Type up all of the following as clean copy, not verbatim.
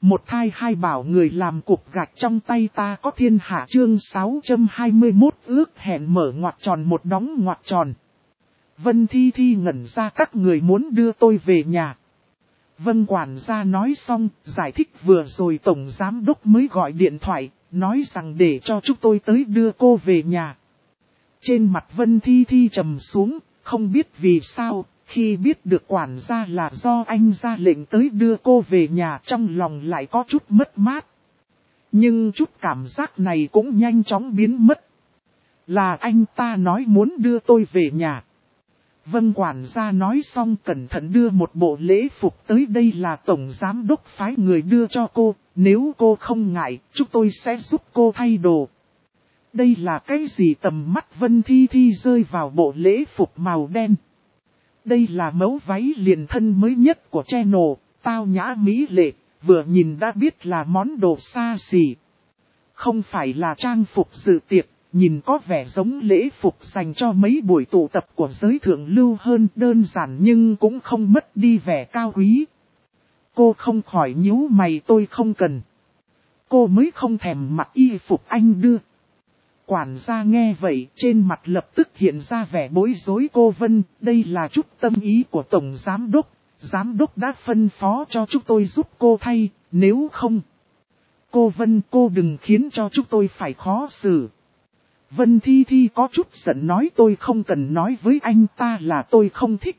Một thai hai bảo người làm cục gạch trong tay ta có thiên hạ chương 621 ước hẹn mở ngoặc tròn một đóng ngoặc tròn. Vân Thi Thi ngẩn ra các người muốn đưa tôi về nhà. Vân quản gia nói xong, giải thích vừa rồi tổng giám đốc mới gọi điện thoại, nói rằng để cho chúng tôi tới đưa cô về nhà. Trên mặt Vân Thi Thi trầm xuống, không biết vì sao, khi biết được quản gia là do anh ra lệnh tới đưa cô về nhà trong lòng lại có chút mất mát. Nhưng chút cảm giác này cũng nhanh chóng biến mất. Là anh ta nói muốn đưa tôi về nhà. Vân quản gia nói xong cẩn thận đưa một bộ lễ phục tới, đây là tổng giám đốc phái người đưa cho cô, nếu cô không ngại, chúng tôi sẽ giúp cô thay đồ. Đây là cái gì? Tầm mắt Vân Thi Thi rơi vào bộ lễ phục màu đen. Đây là mẫu váy liền thân mới nhất của channel, tao nhã mỹ lệ, vừa nhìn đã biết là món đồ xa xỉ. Không phải là trang phục dự tiệc, nhìn có vẻ giống lễ phục dành cho mấy buổi tụ tập của giới thượng lưu hơn, đơn giản nhưng cũng không mất đi vẻ cao quý. Cô không khỏi nhíu mày, tôi không cần. Cô mới không thèm mặc y phục anh đưa. Quản gia nghe vậy, trên mặt lập tức hiện ra vẻ bối rối. Cô Vân, đây là chút tâm ý của tổng giám đốc. Giám đốc đã phân phó cho chúng tôi giúp cô thay, nếu không. Cô Vân, cô đừng khiến cho chúng tôi phải khó xử. Vân Thi Thi có chút giận nói, tôi không cần nói với anh ta là tôi không thích.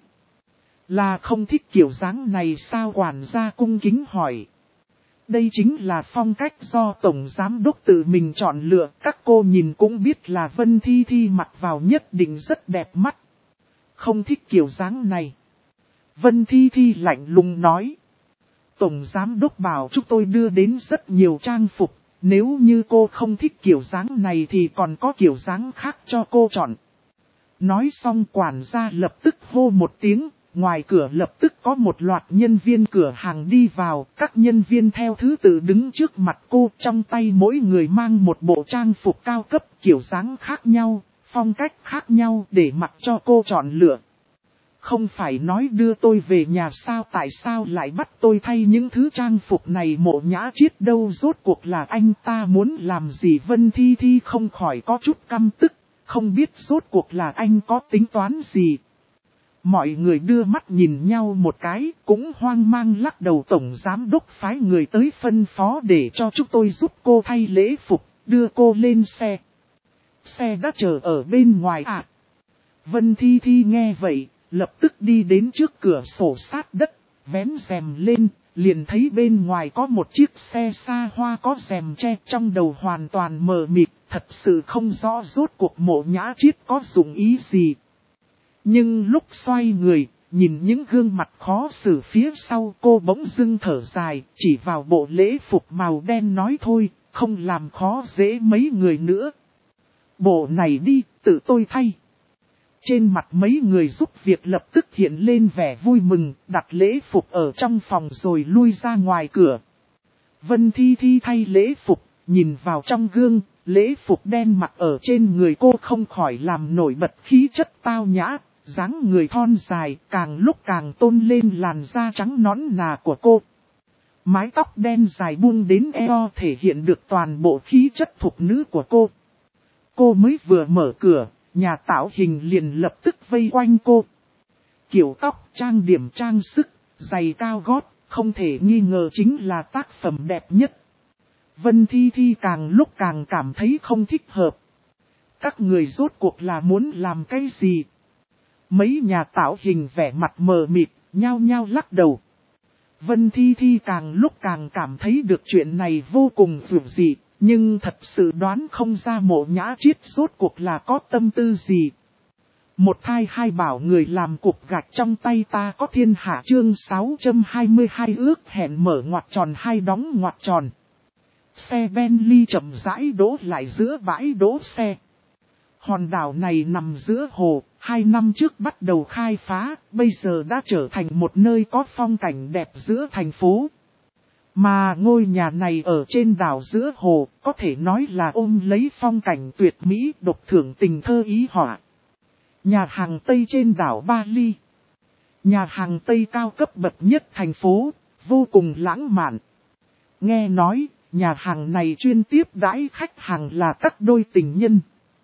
Là không thích kiểu dáng này sao? Quản gia cung kính hỏi. Đây chính là phong cách do tổng giám đốc tự mình chọn lựa, các cô nhìn cũng biết là Vân Thi Thi mặc vào nhất định rất đẹp mắt. Không thích kiểu dáng này. Vân Thi Thi lạnh lùng nói. Tổng giám đốc bảo chúng tôi đưa đến rất nhiều trang phục, nếu như cô không thích kiểu dáng này thì còn có kiểu dáng khác cho cô chọn. Nói xong quản gia lập tức hô một tiếng. Ngoài cửa lập tức có một loạt nhân viên cửa hàng đi vào, các nhân viên theo thứ tự đứng trước mặt cô, trong tay mỗi người mang một bộ trang phục cao cấp, kiểu dáng khác nhau, phong cách khác nhau để mặc cho cô chọn lựa. Không phải nói đưa tôi về nhà sao, tại sao lại bắt tôi thay những thứ trang phục này? Mộ Nhã Chiết đâu, rốt cuộc là anh ta muốn làm gì? Vân Thi Thi không khỏi có chút căm tức, không biết rốt cuộc là anh có tính toán gì. Mọi người đưa mắt nhìn nhau một cái, cũng hoang mang lắc đầu. Tổng giám đốc phái người tới phân phó để cho chúng tôi giúp cô thay lễ phục, đưa cô lên xe. Xe đã chờ ở bên ngoài à? Vân Thi Thi nghe vậy, lập tức đi đến trước cửa sổ sát đất, vén rèm lên, liền thấy bên ngoài có một chiếc xe xa hoa có rèm che, trong đầu hoàn toàn mờ mịt, thật sự không rõ rốt cuộc Mộ Nhã Chiết có dụng ý gì. Nhưng lúc xoay người, nhìn những gương mặt khó xử phía sau, cô bỗng dưng thở dài, chỉ vào bộ lễ phục màu đen nói thôi, không làm khó dễ mấy người nữa. Bộ này đi, tự tôi thay. Trên mặt mấy người giúp việc lập tức hiện lên vẻ vui mừng, đặt lễ phục ở trong phòng rồi lui ra ngoài cửa. Vân Thi Thi thay lễ phục, nhìn vào trong gương, lễ phục đen mặc ở trên người cô không khỏi làm nổi bật khí chất tao nhã. Dáng người thon dài càng lúc càng tôn lên làn da trắng nõn nà của cô. Mái tóc đen dài buông đến eo thể hiện được toàn bộ khí chất thục nữ của cô. Cô mới vừa mở cửa, nhà tạo hình liền lập tức vây quanh cô. Kiểu tóc, trang điểm trang sức, giày cao gót, không thể nghi ngờ chính là tác phẩm đẹp nhất. Vân Thi Thi càng lúc càng cảm thấy không thích hợp. Các người rốt cuộc là muốn làm cái gì? Mấy nhà tạo hình vẻ mặt mờ mịt, nhao nhao lắc đầu. Vân Thi Thi càng lúc càng cảm thấy được chuyện này vô cùng dữ dị, nhưng thật sự đoán không ra Mộ Nhã Chiết rốt cuộc là có tâm tư gì. Một thai hai bảo người làm cục gạch trong tay ta có thiên hạ chương 622 ước hẹn mở ngoặc tròn hai đóng ngoặc tròn. Xe Bentley chậm rãi đỗ lại giữa bãi đỗ xe. Hòn đảo này nằm giữa hồ, 2 năm trước bắt đầu khai phá, bây giờ đã trở thành một nơi có phong cảnh đẹp giữa thành phố. Mà ngôi nhà này ở trên đảo giữa hồ, có thể nói là ôm lấy phong cảnh tuyệt mỹ, độc thưởng tình thơ ý họa. Nhà hàng Tây trên đảo Bali. Nhà hàng Tây cao cấp bậc nhất thành phố, vô cùng lãng mạn. Nghe nói, nhà hàng này chuyên tiếp đãi khách hàng là các đôi tình nhân.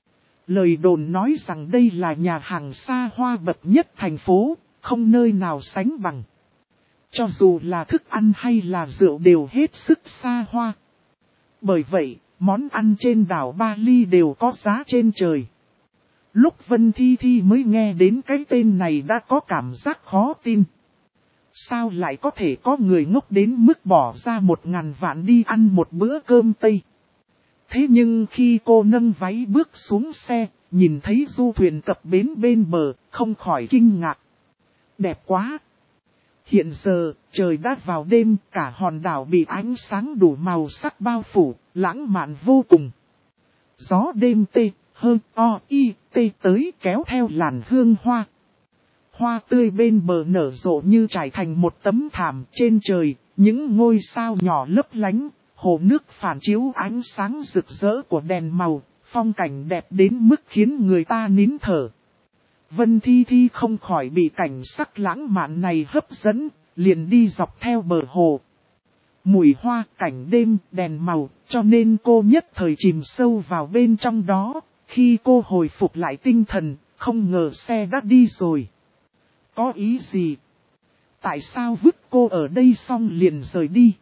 Lời đồn nói rằng đây là nhà hàng xa hoa bậc nhất thành phố, không nơi nào sánh bằng. Cho dù là thức ăn hay là rượu đều hết sức xa hoa. Bởi vậy, món ăn trên đảo Bali đều có giá trên trời. Lúc Vân Thi Thi mới nghe đến cái tên này đã có cảm giác khó tin. Sao lại có thể có người ngốc đến mức bỏ ra 1.000 vạn đi ăn một bữa cơm Tây? Thế nhưng khi cô nâng váy bước xuống xe, nhìn thấy du thuyền cập bến bên bờ, không khỏi kinh ngạc. Đẹp quá! Hiện giờ, trời đã vào đêm, cả hòn đảo bị ánh sáng đủ màu sắc bao phủ, lãng mạn vô cùng. Gió đêm tê, hơn o, y, tê tới kéo theo làn hương hoa. Hoa tươi bên bờ nở rộ như trải thành một tấm thảm trên trời, những ngôi sao nhỏ lấp lánh, hồ nước phản chiếu ánh sáng rực rỡ của đèn màu, phong cảnh đẹp đến mức khiến người ta nín thở. Vân Thi Thi không khỏi bị cảnh sắc lãng mạn này hấp dẫn, liền đi dọc theo bờ hồ. Mùi hoa, cảnh đêm, đèn màu, cho nên cô nhất thời chìm sâu vào bên trong đó. Khi cô hồi phục lại tinh thần, không ngờ xe đã đi rồi. Có ý gì? Tại sao vứt cô ở đây xong liền rời đi?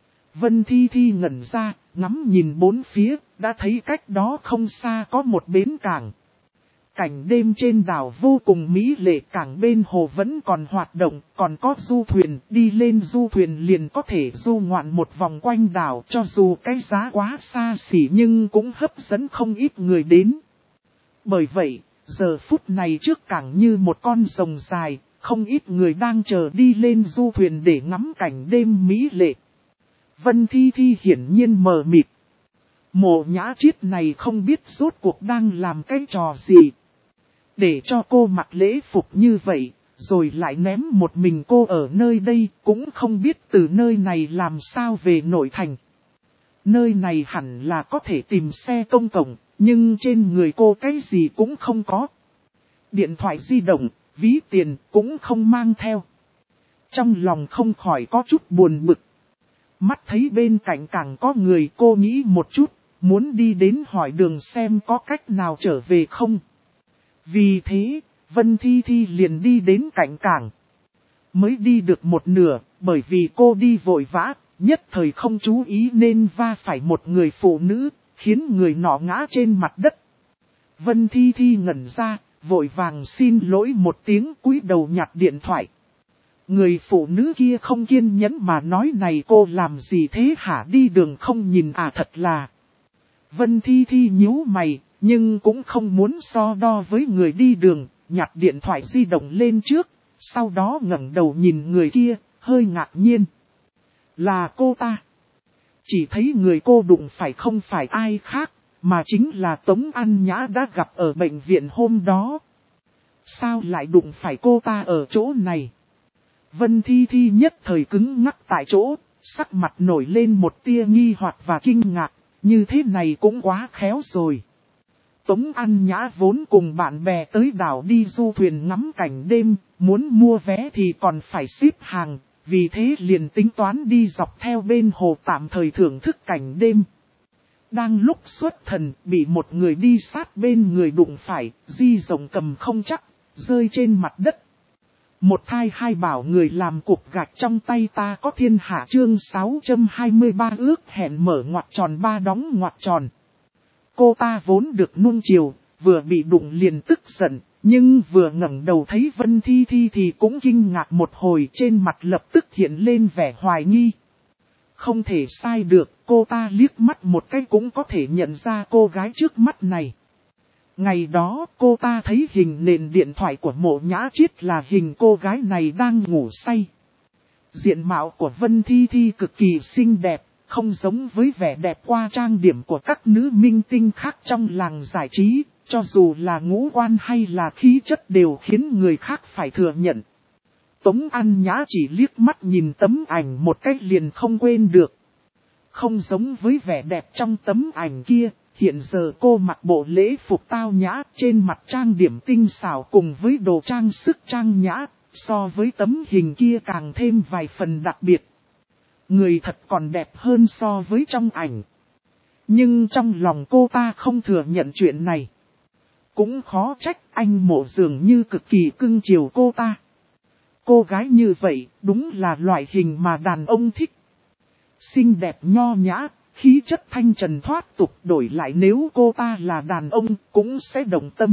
Vân Thi Thi ngẩn ra, ngắm nhìn bốn phía, đã thấy cách đó không xa có một bến cảng. Cảnh đêm trên đảo vô cùng mỹ lệ, cảng bên hồ vẫn còn hoạt động, còn có du thuyền, đi lên du thuyền liền có thể du ngoạn một vòng quanh đảo, cho dù cái giá quá xa xỉ nhưng cũng hấp dẫn không ít người đến. Bởi vậy, giờ phút này trước cảng như một con rồng dài, không ít người đang chờ đi lên du thuyền để ngắm cảnh đêm mỹ lệ. Vân Thi Thi hiển nhiên mờ mịt. Mộ Nhã Triết này không biết rốt cuộc đang làm cái trò gì. Để cho cô mặc lễ phục như vậy, rồi lại ném một mình cô ở nơi đây, cũng không biết từ nơi này làm sao về nội thành. Nơi này hẳn là có thể tìm xe công cộng, nhưng trên người cô cái gì cũng không có. Điện thoại di động, ví tiền cũng không mang theo. Trong lòng không khỏi có chút buồn bực. Mắt thấy bên cạnh càng có người, cô nghĩ một chút, muốn đi đến hỏi đường xem có cách nào trở về không. Vì thế, Vân Thi Thi liền đi đến cạnh cảng. Mới đi được một nửa, bởi vì cô đi vội vã, nhất thời không chú ý nên va phải một người phụ nữ, khiến người nọ ngã trên mặt đất. Vân Thi Thi ngẩn ra, vội vàng xin lỗi một tiếng, cúi đầu nhặt điện thoại. Người phụ nữ kia không kiên nhẫn mà nói, này cô làm gì thế hả, đi đường không nhìn à, thật là. Vân Thi Thi nhíu mày, nhưng cũng không muốn so đo với người đi đường, nhặt điện thoại di động lên trước, sau đó ngẩng đầu nhìn người kia, hơi ngạc nhiên. Là cô ta. Chỉ thấy người cô đụng phải không phải ai khác, mà chính là Tống An Nhã đã gặp ở bệnh viện hôm đó. Sao lại đụng phải cô ta ở chỗ này? Vân Thi Thi nhất thời cứng ngắc tại chỗ, sắc mặt nổi lên một tia nghi hoặc và kinh ngạc, như thế này cũng quá khéo rồi. Tống An Nhã vốn cùng bạn bè tới đảo đi du thuyền ngắm cảnh đêm, muốn mua vé thì còn phải xếp hàng, vì thế liền tính toán đi dọc theo bên hồ tạm thời thưởng thức cảnh đêm. Đang lúc xuất thần, bị một người đi sát bên người đụng phải, di rộng cầm không chắc, rơi trên mặt đất. Một thai hai bảo người làm cục gạch trong tay ta có thiên hạ, chương 623 ước hẹn mở ngoặc tròn ba đóng ngoặc tròn. Cô ta vốn được nuông chiều, vừa bị đụng liền tức giận, nhưng vừa ngẩng đầu thấy Vân Thi Thi thì cũng kinh ngạc một hồi, trên mặt lập tức hiện lên vẻ hoài nghi. Không thể sai được, cô ta liếc mắt một cái cũng có thể nhận ra cô gái trước mắt này. Ngày đó cô ta thấy hình nền điện thoại của Mộ Nhã Triết là hình cô gái này đang ngủ say. Diện mạo của Vân Thi Thi cực kỳ xinh đẹp, không giống với vẻ đẹp qua trang điểm của các nữ minh tinh khác trong làng giải trí, cho dù là ngũ quan hay là khí chất đều khiến người khác phải thừa nhận. Tống An Nhã chỉ liếc mắt nhìn tấm ảnh một cách liền không quên được. Không giống với vẻ đẹp trong tấm ảnh kia, hiện giờ cô mặc bộ lễ phục tao nhã, trên mặt trang điểm tinh xảo cùng với đồ trang sức trang nhã, so với tấm hình kia càng thêm vài phần đặc biệt. Người thật còn đẹp hơn so với trong ảnh. Nhưng trong lòng cô ta không thừa nhận chuyện này. Cũng khó trách anh Mộ dường như cực kỳ cưng chiều cô ta. Cô gái như vậy đúng là loại hình mà đàn ông thích. Xinh đẹp nho nhã, khí chất thanh trần thoát tục, đổi lại nếu cô ta là đàn ông cũng sẽ động tâm.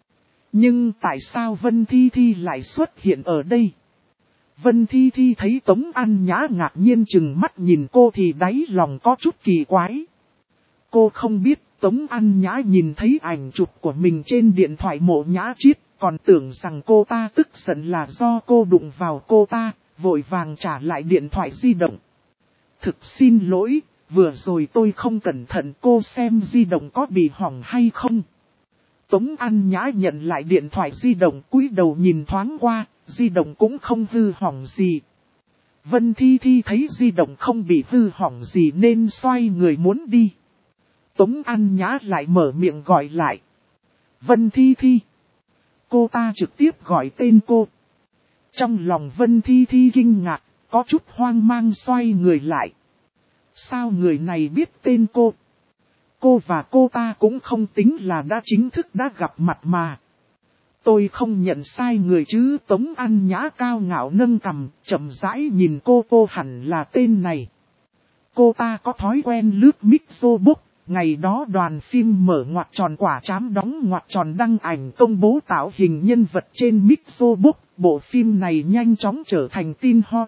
Nhưng tại sao Vân Thi Thi lại xuất hiện ở đây? Vân Thi Thi thấy Tống An Nhã ngạc nhiên chừng mắt nhìn cô thì đáy lòng có chút kỳ quái. Cô không biết Tống An Nhã nhìn thấy ảnh chụp của mình trên điện thoại Mộ Nhã Chiết, còn tưởng rằng cô ta tức giận là do cô đụng vào cô ta, vội vàng trả lại điện thoại di động. Thực xin lỗi, vừa rồi tôi không cẩn thận, cô xem di động có bị hỏng hay không. Tống An Nhã nhận lại điện thoại di động, cúi đầu nhìn thoáng qua, di động cũng không hư hỏng gì. Vân Thi Thi thấy di động không bị hư hỏng gì nên xoay người muốn đi. Tống An Nhã lại mở miệng gọi lại. Vân Thi Thi. Cô ta trực tiếp gọi tên cô. Trong lòng Vân Thi Thi kinh ngạc, có chút hoang mang xoay người lại. Sao người này biết tên cô? Cô và cô ta cũng không tính là đã chính thức đã gặp mặt mà. Tôi không nhận sai người chứ. Tống An Nhã cao ngạo nâng cằm, chậm rãi nhìn cô hẳn là tên này. Cô ta có thói quen lướt Mixobook. Ngày đó đoàn phim mở ngoặc tròn quả trám đóng ngoặc tròn đăng ảnh công bố tạo hình nhân vật trên Mixobook. Bộ phim này nhanh chóng trở thành tin hot.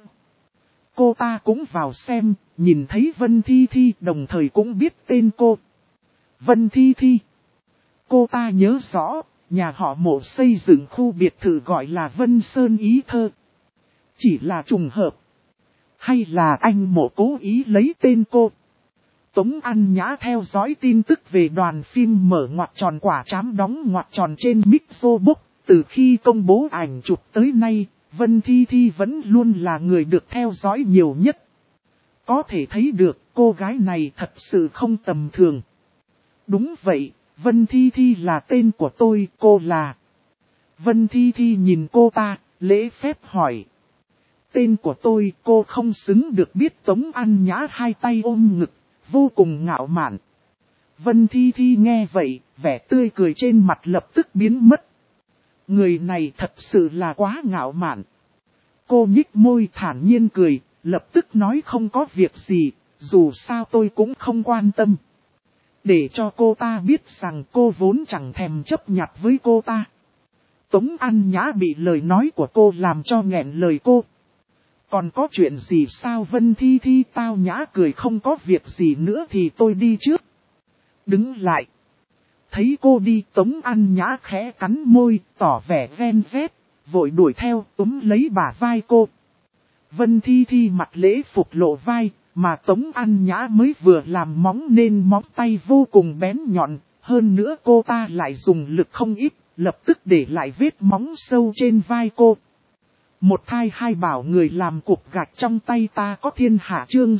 Cô ta cũng vào xem, nhìn thấy Vân Thi Thi đồng thời cũng biết tên cô. Vân Thi Thi. Cô ta nhớ rõ, nhà họ Mộ xây dựng khu biệt thự gọi là Vân Sơn Ý Thơ. Chỉ là trùng hợp. Hay là anh Mộ cố ý lấy tên cô? Tống An Nhã theo dõi tin tức về đoàn phim mở ngoặc tròn quả trám đóng ngoặc tròn trên Mixobook. Từ khi công bố ảnh chụp tới nay, Vân Thi Thi vẫn luôn là người được theo dõi nhiều nhất. Có thể thấy được cô gái này thật sự không tầm thường. Đúng vậy, Vân Thi Thi là tên của tôi, cô là. Vân Thi Thi nhìn cô ta, lễ phép hỏi. Tên của tôi, cô không xứng được biết. Tống An Nhã hai tay ôm ngực, vô cùng ngạo mạn. Vân Thi Thi nghe vậy, vẻ tươi cười trên mặt lập tức biến mất. Người này thật sự là quá ngạo mạn. Cô nhích môi thản nhiên cười, lập tức nói không có việc gì, dù sao tôi cũng không quan tâm. Để cho cô ta biết rằng cô vốn chẳng thèm chấp nhặt với cô ta. Tống An Nhã bị lời nói của cô làm cho nghẹn lời cô. Còn có chuyện gì sao? Vân Thi Thi tao nhã cười, không có việc gì nữa thì tôi đi trước. Đứng lại. Thấy cô đi, Tống An Nhã khẽ cắn môi, tỏ vẻ ven vét, vội đuổi theo, túm lấy bả vai cô. Vân Thi Thi mặt lễ phục lộ vai, mà Tống An Nhã mới vừa làm móng nên móng tay vô cùng bén nhọn, hơn nữa cô ta lại dùng lực không ít, lập tức để lại vết móng sâu trên vai cô. Một thai hai bảo người làm cục gạch trong tay ta có thiên hạ. Chương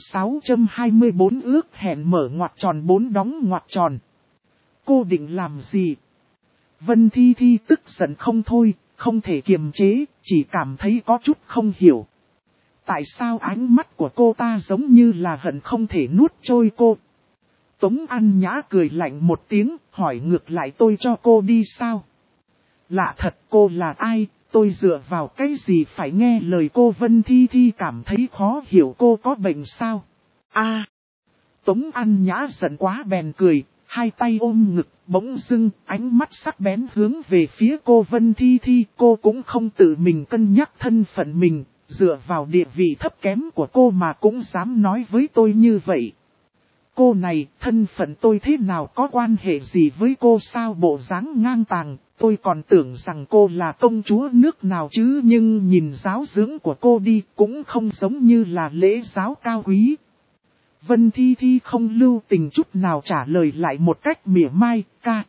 624 ước hẹn mở ngoặc tròn 4 đóng ngoặc tròn. Cô định làm gì? Vân Thi Thi tức giận không thôi, không thể kiềm chế, chỉ cảm thấy có chút không hiểu. Tại sao ánh mắt của cô ta giống như là hận không thể nuốt trôi cô? Tống An Nhã cười lạnh một tiếng, hỏi ngược lại tôi cho cô đi sao? Lạ thật, cô là ai? Tôi dựa vào cái gì phải nghe lời cô? Vân Thi Thi cảm thấy khó hiểu, cô có bệnh sao? Tống An Nhã giận quá bèn cười, hai tay ôm ngực, bỗng dưng, ánh mắt sắc bén hướng về phía cô Vân Thi Thi. Cô cũng không tự mình cân nhắc thân phận mình, dựa vào địa vị thấp kém của cô mà cũng dám nói với tôi như vậy. Cô này, thân phận tôi thế nào có quan hệ gì với cô sao? Bộ dáng ngang tàng, tôi còn tưởng rằng cô là công chúa nước nào chứ, nhưng nhìn giáo dưỡng của cô đi cũng không giống như là lễ giáo cao quý. Vân Thi Thi không lưu tình chút nào trả lời lại một cách mỉa mai,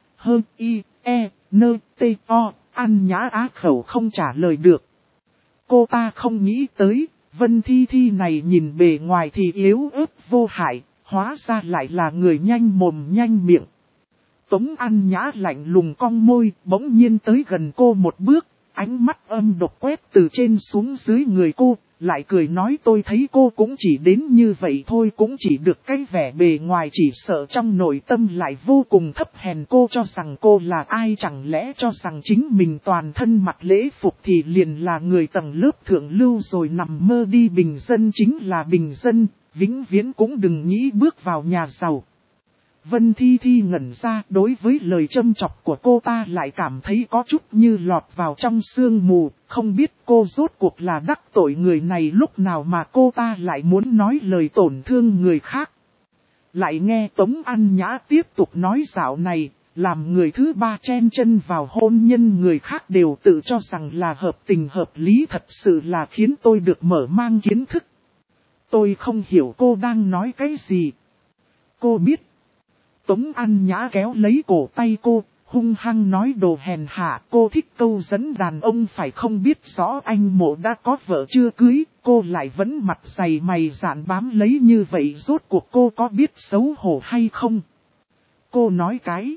K-H-I-E-N-T-O, An Nhã á khẩu không trả lời được. Cô ta không nghĩ tới, Vân Thi Thi này nhìn bề ngoài thì yếu ớt vô hại, hóa ra lại là người nhanh mồm nhanh miệng. Tống An Nhã lạnh lùng cong môi, bỗng nhiên tới gần cô một bước, ánh mắt âm độc quét từ trên xuống dưới người cô, lại cười nói tôi thấy cô cũng chỉ đến như vậy thôi, cũng chỉ được cái vẻ bề ngoài, chỉ sợ trong nội tâm lại vô cùng thấp hèn. Cô cho rằng cô là ai, chẳng lẽ cho rằng chính mình toàn thân mặc lễ phục thì liền là người tầng lớp thượng lưu rồi, nằm mơ đi, bình dân chính là bình dân, vĩnh viễn cũng đừng nghĩ bước vào nhà giàu. Vân Thi Thi ngẩn ra, đối với lời châm chọc của cô ta lại cảm thấy có chút như lọt vào trong sương mù, không biết cô rốt cuộc là đắc tội người này lúc nào mà cô ta lại muốn nói lời tổn thương người khác. Lại nghe Tống An Nhã tiếp tục nói dạo này, làm người thứ ba chen chân vào hôn nhân người khác đều tự cho rằng là hợp tình hợp lý, thật sự là khiến tôi được mở mang kiến thức. Tôi không hiểu cô đang nói cái gì. Cô biết. Tống An Nhã kéo lấy cổ tay cô, hung hăng nói đồ hèn hạ. Cô thích câu dẫn đàn ông phải không, biết rõ anh Mộ đã có vợ chưa cưới, cô lại vẫn mặt dày mày dạn bám lấy như vậy, rốt cuộc cô có biết xấu hổ hay không? Cô nói cái.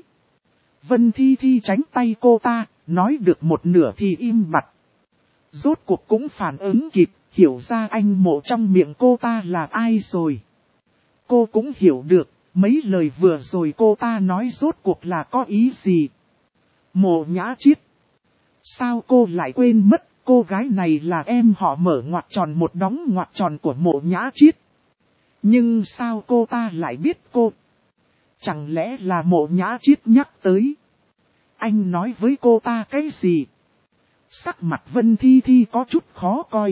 Vân Thi Thi tránh tay cô ta, nói được một nửa thì im bặt. Rốt cuộc cũng phản ứng kịp, hiểu ra anh Mộ trong miệng cô ta là ai rồi. Cô cũng hiểu được. Mấy lời vừa rồi cô ta nói rốt cuộc là có ý gì? Mộ Nhã Chiết. Sao cô lại quên mất, cô gái này là em họ mở ngoặc tròn một đóng ngoặc tròn của Mộ Nhã Chiết. Nhưng sao cô ta lại biết cô? Chẳng lẽ là Mộ Nhã Chiết nhắc tới? Anh nói với cô ta cái gì? Sắc mặt Vân Thi Thi có chút khó coi.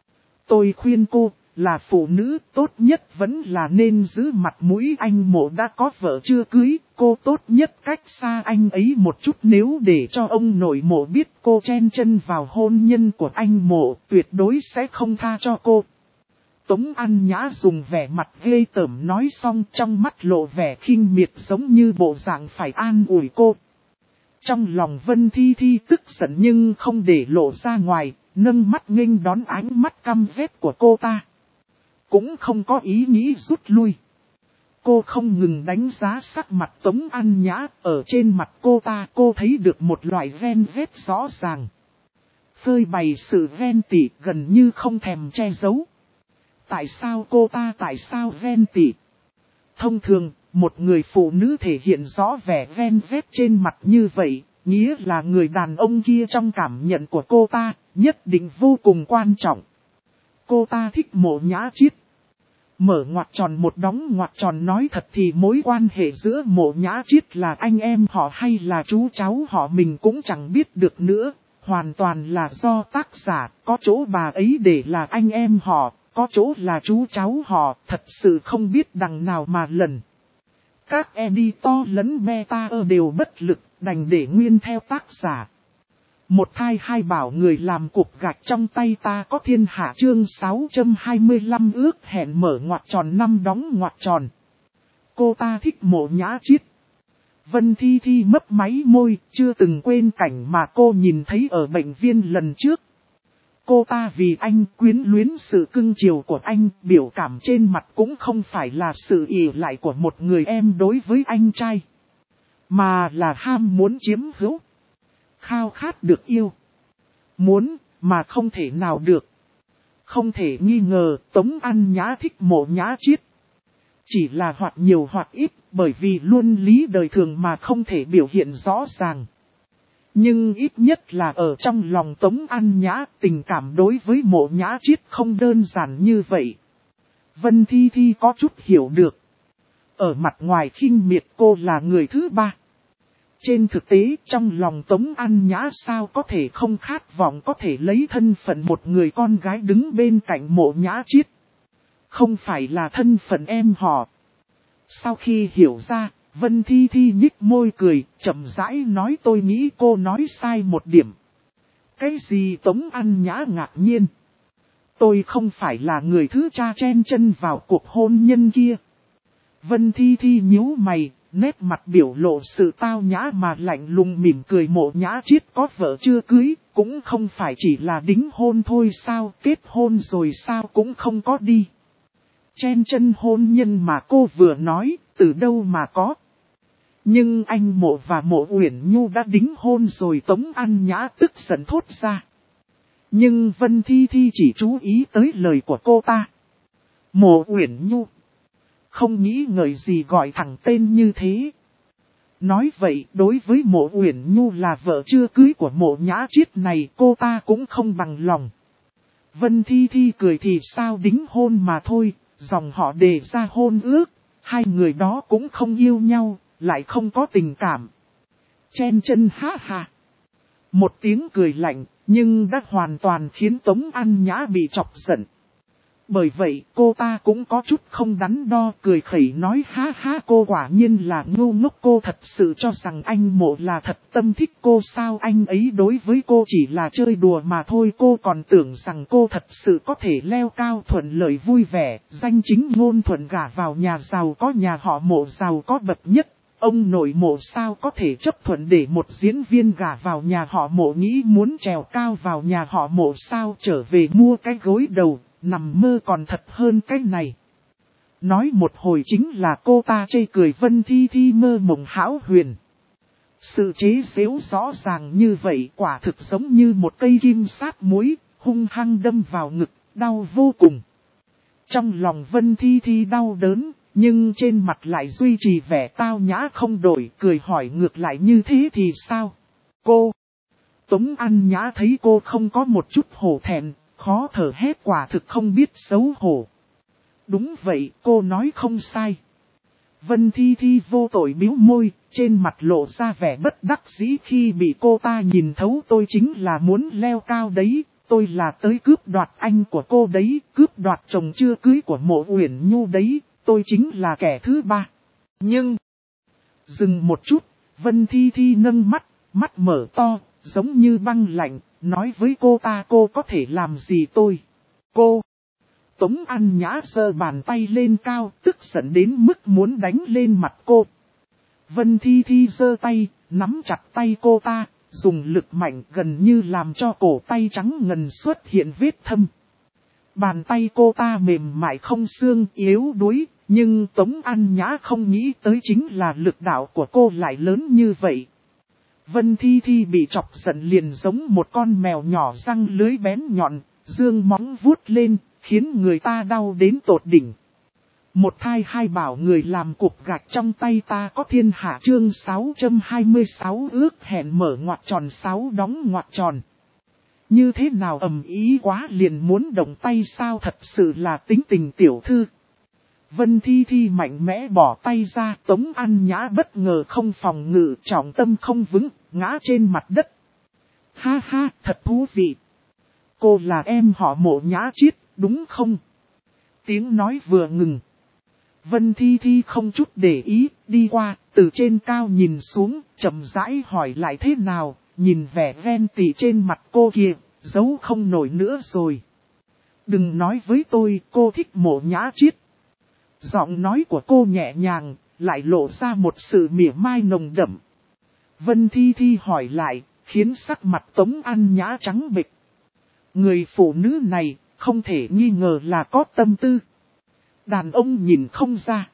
Tôi khuyên cô. Là phụ nữ, tốt nhất vẫn là nên giữ mặt mũi, anh Mộ đã có vợ chưa cưới, cô tốt nhất cách xa anh ấy một chút, nếu để cho ông nội Mộ biết cô chen chân vào hôn nhân của anh Mộ, tuyệt đối sẽ không tha cho cô. Tống An Nhã dùng vẻ mặt ghê tởm nói xong, trong mắt lộ vẻ khinh miệt giống như bộ dạng phải an ủi cô. Trong lòng Vân Thi Thi tức giận nhưng không để lộ ra ngoài, nâng mắt nghênh đón ánh mắt căm ghét của cô ta. Cũng không có ý nghĩ rút lui. Cô không ngừng đánh giá sắc mặt Tống An Nhã, ở trên mặt cô ta cô thấy được một loại ghen ghét rõ ràng. Phơi bày sự ghen tị gần như không thèm che giấu. Tại sao cô ta ghen tị? Thông thường, một người phụ nữ thể hiện rõ vẻ ghen ghét trên mặt như vậy, nghĩa là người đàn ông kia trong cảm nhận của cô ta, nhất định vô cùng quan trọng. Cô ta thích Mộ Nhã Chiết. Mở ngoặc tròn một đóng ngoặc tròn, nói thật thì mối quan hệ giữa Mộ Nhã Chiết là anh em họ hay là chú cháu họ mình cũng chẳng biết được nữa. Hoàn toàn là do tác giả, có chỗ bà ấy để là anh em họ, có chỗ là chú cháu họ, thật sự không biết đằng nào mà lần. Các editor lẫn beta đều bất lực, đành để nguyên theo tác giả. Một thai hai bảo người làm cục gạch trong tay ta có thiên hạ, chương 625 ước hẹn mở ngoặc tròn năm đóng ngoặc tròn. Cô ta thích Mộ Nhã Chiết. Vân Thi Thi mấp máy môi, chưa từng quên cảnh mà cô nhìn thấy ở bệnh viện lần trước. Cô ta vì anh quyến luyến sự cưng chiều của anh, biểu cảm trên mặt cũng không phải là sự ỷ lại của một người em đối với anh trai, mà là ham muốn chiếm hữu. Khao khát được yêu. Muốn, mà không thể nào được. Không thể nghi ngờ, Tống An Nhã thích Mộ Nhã Chiết. Chỉ là hoặc nhiều hoặc ít, bởi vì luân lý đời thường mà không thể biểu hiện rõ ràng. Nhưng ít nhất là ở trong lòng Tống An Nhã, tình cảm đối với Mộ Nhã Chiết không đơn giản như vậy. Vân Thi Thi có chút hiểu được. Ở mặt ngoài khinh miệt cô là người thứ ba. Trên thực tế trong lòng Tống An Nhã sao có thể không khát vọng có thể lấy thân phận một người con gái đứng bên cạnh Mộ Nhã Chiết. Không phải là thân phận em họ. Sau khi hiểu ra, Vân Thi Thi nhích môi cười, chậm rãi nói tôi nghĩ cô nói sai một điểm. Cái gì? Tống An Nhã ngạc nhiên. Tôi không phải là người thứ cha chen chân vào cuộc hôn nhân kia. Vân Thi Thi nhíu mày. Nét mặt biểu lộ sự tao nhã mà lạnh lùng mỉm cười. Mộ Nhã Chiết có vợ chưa cưới, cũng không phải chỉ là đính hôn thôi sao, kết hôn rồi sao cũng không có đi. Chen chân hôn nhân mà cô vừa nói, từ đâu mà có. Nhưng anh Mộ và Mộ Uyển Nhu đã đính hôn rồi. Tống An Nhã tức giận thốt ra. Nhưng Vân Thi Thi chỉ chú ý tới lời của cô ta. Mộ Uyển Nhu. Không nghĩ ngợi gì gọi thẳng tên như thế. Nói vậy đối với Mộ Uyển Nhu là vợ chưa cưới của Mộ Nhã Chiết này cô ta cũng không bằng lòng. Vân Thi Thi cười thì sao đính hôn mà thôi, dòng họ đề ra hôn ước, hai người đó cũng không yêu nhau, lại không có tình cảm. Chen chân ha ha. Một tiếng cười lạnh, nhưng đã hoàn toàn khiến Tống An Nhã bị chọc giận. Bởi vậy cô ta cũng có chút không đắn đo cười khẩy nói ha ha cô quả nhiên là ngu ngốc cô thật sự cho rằng anh Mộ là thật tâm thích cô sao anh ấy đối với cô chỉ là chơi đùa mà thôi cô còn tưởng rằng cô thật sự có thể leo cao thuận lợi vui vẻ, danh chính ngôn thuận gả vào nhà giàu có nhà họ Mộ giàu có bậc nhất. Ông nội Mộ sao có thể chấp thuận để một diễn viên gả vào nhà họ Mộ nghĩ muốn trèo cao vào nhà họ Mộ sao trở về mua cái gối đầu. Nằm mơ còn thật hơn cái này. Nói một hồi chính là cô ta chê cười Vân Thi Thi mơ mộng hão huyền. Sự chế giễu rõ ràng như vậy quả thực giống như một cây kim sát muối, hung hăng đâm vào ngực, đau vô cùng. Trong lòng Vân Thi Thi đau đớn, nhưng trên mặt lại duy trì vẻ tao nhã không đổi, cười hỏi ngược lại như thế thì sao? Cô! Tống An Nhã thấy cô không có một chút hổ thẹn. Khó thở hét quả thực không biết xấu hổ. Đúng vậy, cô nói không sai. Vân Thi Thi vô tội bĩu môi, trên mặt lộ ra vẻ bất đắc dĩ khi bị cô ta nhìn thấu tôi chính là muốn leo cao đấy, tôi là tới cướp đoạt anh của cô đấy, cướp đoạt chồng chưa cưới của Mộ Uyển Nhu đấy, tôi chính là kẻ thứ ba. Nhưng, dừng một chút, Vân Thi Thi nâng mắt mở to, giống như băng lạnh. Nói với cô ta cô có thể làm gì tôi? Cô! Tống An Nhã giơ bàn tay lên cao, tức giận đến mức muốn đánh lên mặt cô. Vân Thi Thi giơ tay, nắm chặt tay cô ta, dùng lực mạnh gần như làm cho cổ tay trắng ngần xuất hiện vết thâm. Bàn tay cô ta mềm mại không xương yếu đuối, nhưng Tống An Nhã không nghĩ tới chính là lực đạo của cô lại lớn như vậy. Vân Thi Thi bị chọc giận liền giống một con mèo nhỏ răng lưới bén nhọn, dương móng vuốt lên, khiến người ta đau đến tột đỉnh. Một thai hai bảo người làm cục gạch trong tay ta có thiên hạ chương 626 ước hẹn mở ngoặc tròn 6 đóng ngoặc tròn. Như thế nào ầm ý quá liền muốn động tay sao thật sự là tính tình tiểu thư. Vân Thi Thi mạnh mẽ bỏ tay ra, Tống An Nhã bất ngờ không phòng ngự, trọng tâm không vững, ngã trên mặt đất. Ha ha, thật thú vị. Cô là em họ Mộ Nhã Chiết, đúng không? Tiếng nói vừa ngừng. Vân Thi Thi không chút để ý, đi qua, từ trên cao nhìn xuống, chậm rãi hỏi lại thế nào, nhìn vẻ ghen tị trên mặt cô kìa, giấu không nổi nữa rồi. Đừng nói với tôi, cô thích Mộ Nhã Chiết. Giọng nói của cô nhẹ nhàng, lại lộ ra một sự mỉa mai nồng đậm. Vân Thi Thi hỏi lại, khiến sắc mặt Tống An Nhã trắng bệch. Người phụ nữ này, không thể nghi ngờ là có tâm tư. Đàn ông nhìn không ra.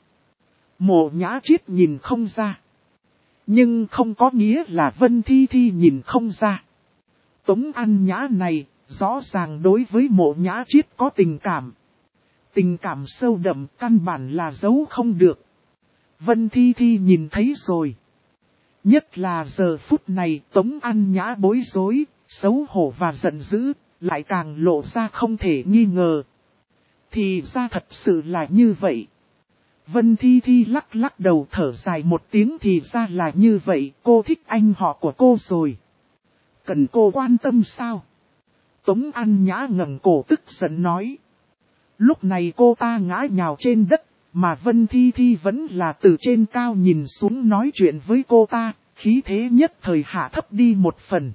Mộ Nhã Chiết nhìn không ra. Nhưng không có nghĩa là Vân Thi Thi nhìn không ra. Tống An Nhã này, rõ ràng đối với Mộ Nhã Chiết có tình cảm. Tình cảm sâu đậm căn bản là giấu không được. Vân Thi Thi nhìn thấy rồi. Nhất là giờ phút này Tống An Nhã bối rối, xấu hổ và giận dữ, lại càng lộ ra không thể nghi ngờ. Thì ra thật sự là như vậy. Vân Thi Thi lắc lắc đầu thở dài một tiếng thì ra là như vậy, cô thích anh họ của cô rồi. Cần cô quan tâm sao? Tống An Nhã ngẩng cổ tức giận nói. Lúc này cô ta ngã nhào trên đất, mà Vân Thi Thi vẫn là từ trên cao nhìn xuống nói chuyện với cô ta, khí thế nhất thời hạ thấp đi một phần.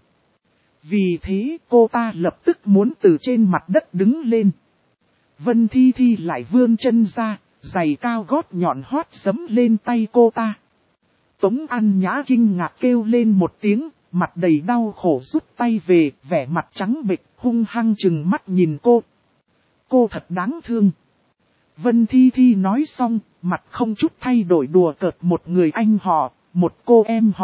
Vì thế cô ta lập tức muốn từ trên mặt đất đứng lên. Vân Thi Thi lại vươn chân ra, giày cao gót nhọn hót giẫm lên tay cô ta. Tống An Nhã kinh ngạc kêu lên một tiếng, mặt đầy đau khổ rút tay về, vẻ mặt trắng bệch, hung hăng trừng mắt nhìn cô. Cô thật đáng thương. Vân Thi Thi nói xong, mặt không chút thay đổi đùa cợt một người anh họ, một cô em họ,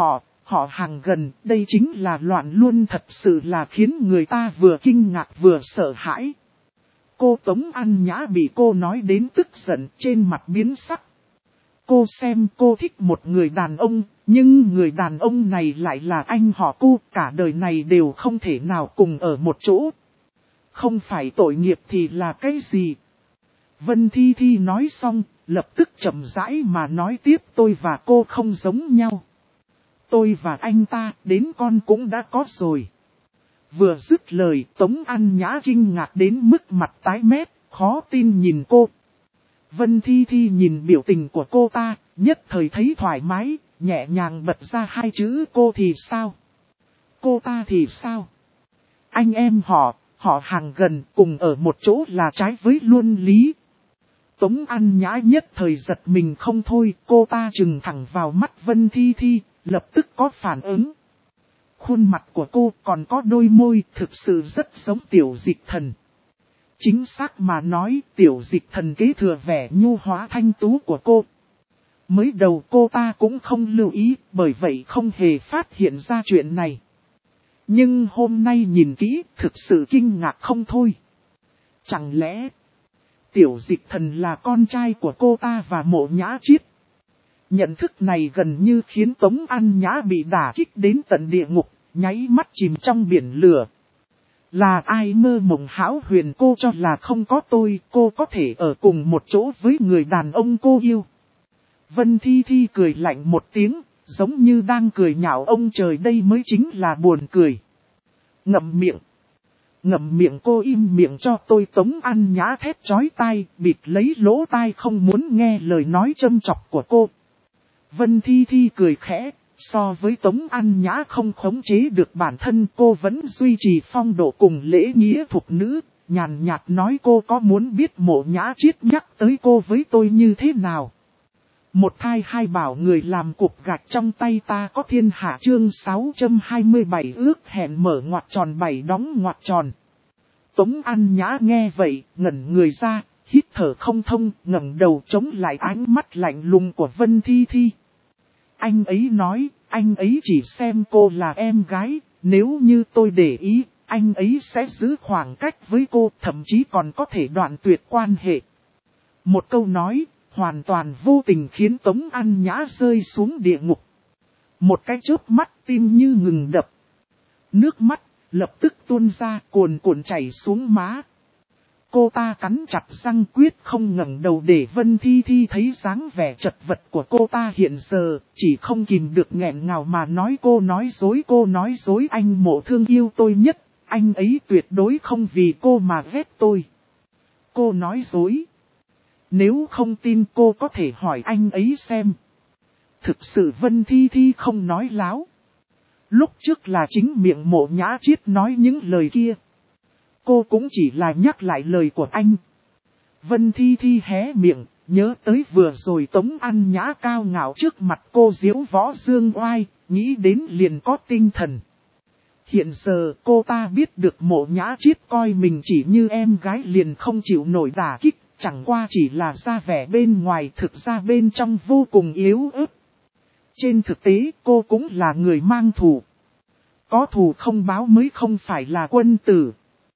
họ hàng gần, đây chính là loạn luôn, thật sự là khiến người ta vừa kinh ngạc vừa sợ hãi. Cô Tống An Nhã bị cô nói đến tức giận, trên mặt biến sắc. Cô xem cô thích một người đàn ông, nhưng người đàn ông này lại là anh họ cô, cả đời này đều không thể nào cùng ở một chỗ. Không phải tội nghiệp thì là cái gì? Vân Thi Thi nói xong, lập tức chậm rãi mà nói tiếp, tôi và cô không giống nhau. Tôi và anh ta, đến con cũng đã có rồi. Vừa dứt lời, Tống An Nhã kinh ngạc đến mức mặt tái mét, khó tin nhìn cô. Vân Thi Thi nhìn biểu tình của cô ta, nhất thời thấy thoải mái, nhẹ nhàng bật ra hai chữ cô thì sao? Cô ta thì sao? Anh em họ hàng gần cùng ở một chỗ là trái với luân lý. Tống An Nhã nhất thời giật mình không thôi, cô ta trừng thẳng vào mắt Vân Thi Thi, lập tức có phản ứng. Khuôn mặt của cô còn có đôi môi thực sự rất giống Tiểu Dịch Thần. Chính xác mà nói, Tiểu Dịch Thần kế thừa vẻ nhu hóa thanh tú của cô. Mới đầu cô ta cũng không lưu ý, bởi vậy không hề phát hiện ra chuyện này. Nhưng hôm nay nhìn kỹ, thực sự kinh ngạc không thôi. Chẳng lẽ Tiểu Dịch Thần là con trai của cô ta và Mộ Nhã Chiết? Nhận thức này gần như khiến Tống An Nhã bị đả kích đến tận địa ngục, nháy mắt chìm trong biển lửa. Là ai mơ mộng hão huyền cô cho là không có tôi, cô có thể ở cùng một chỗ với người đàn ông cô yêu. Vân Thi Thi cười lạnh một tiếng, giống như đang cười nhạo ông trời, đây mới chính là buồn cười. Ngậm miệng. Ngậm miệng, cô im miệng cho tôi. Tống An Nhã thét chói tai, bịt lấy lỗ tai không muốn nghe lời nói châm chọc của cô. Vân Thi Thi cười khẽ, so với Tống An Nhã không khống chế được bản thân, cô vẫn duy trì phong độ cùng lễ nghĩa thục nữ, nhàn nhạt nói, cô có muốn biết Mộ Nhã Chiết nhắc tới cô với tôi như thế nào? Một thai hai bảo, người làm cục gạch trong tay ta có thiên hạ, chương 627 ước hẹn mở ngoặc tròn 7 đóng ngoặc tròn. Tống An Nhã nghe vậy, ngẩn người ra, hít thở không thông, ngẩng đầu chống lại ánh mắt lạnh lùng của Vân Thi Thi. Anh ấy nói, anh ấy chỉ xem cô là em gái, nếu như tôi để ý, anh ấy sẽ giữ khoảng cách với cô, thậm chí còn có thể đoạn tuyệt quan hệ. Một câu nói, hoàn toàn vô tình khiến Tống An Nhã rơi xuống địa ngục. Một cái chớp mắt tim như ngừng đập. Nước mắt lập tức tuôn ra cuồn cuộn chảy xuống má. Cô ta cắn chặt răng quyết không ngẩng đầu để Vân Thi Thi thấy dáng vẻ chật vật của cô ta hiện giờ, chỉ không kìm được nghẹn ngào mà nói, cô nói dối, anh Mộ thương yêu tôi nhất, anh ấy tuyệt đối không vì cô mà ghét tôi. Cô nói dối. Nếu không tin cô có thể hỏi anh ấy xem. Thực sự Vân Thi Thi không nói láo. Lúc trước là chính miệng Mộ Nhã Chiết nói những lời kia. Cô cũng chỉ là nhắc lại lời của anh. Vân Thi Thi hé miệng, nhớ tới vừa rồi Tống An Nhã cao ngạo trước mặt cô diễu võ dương oai, nghĩ đến liền có tinh thần. Hiện giờ cô ta biết được Mộ Nhã Chiết coi mình chỉ như em gái liền không chịu nổi đả kích, chẳng qua chỉ là ra vẻ bên ngoài, thực ra bên trong vô cùng yếu ớt. Trên thực tế cô cũng là người mang thù. Có thù không báo mới không phải là quân tử.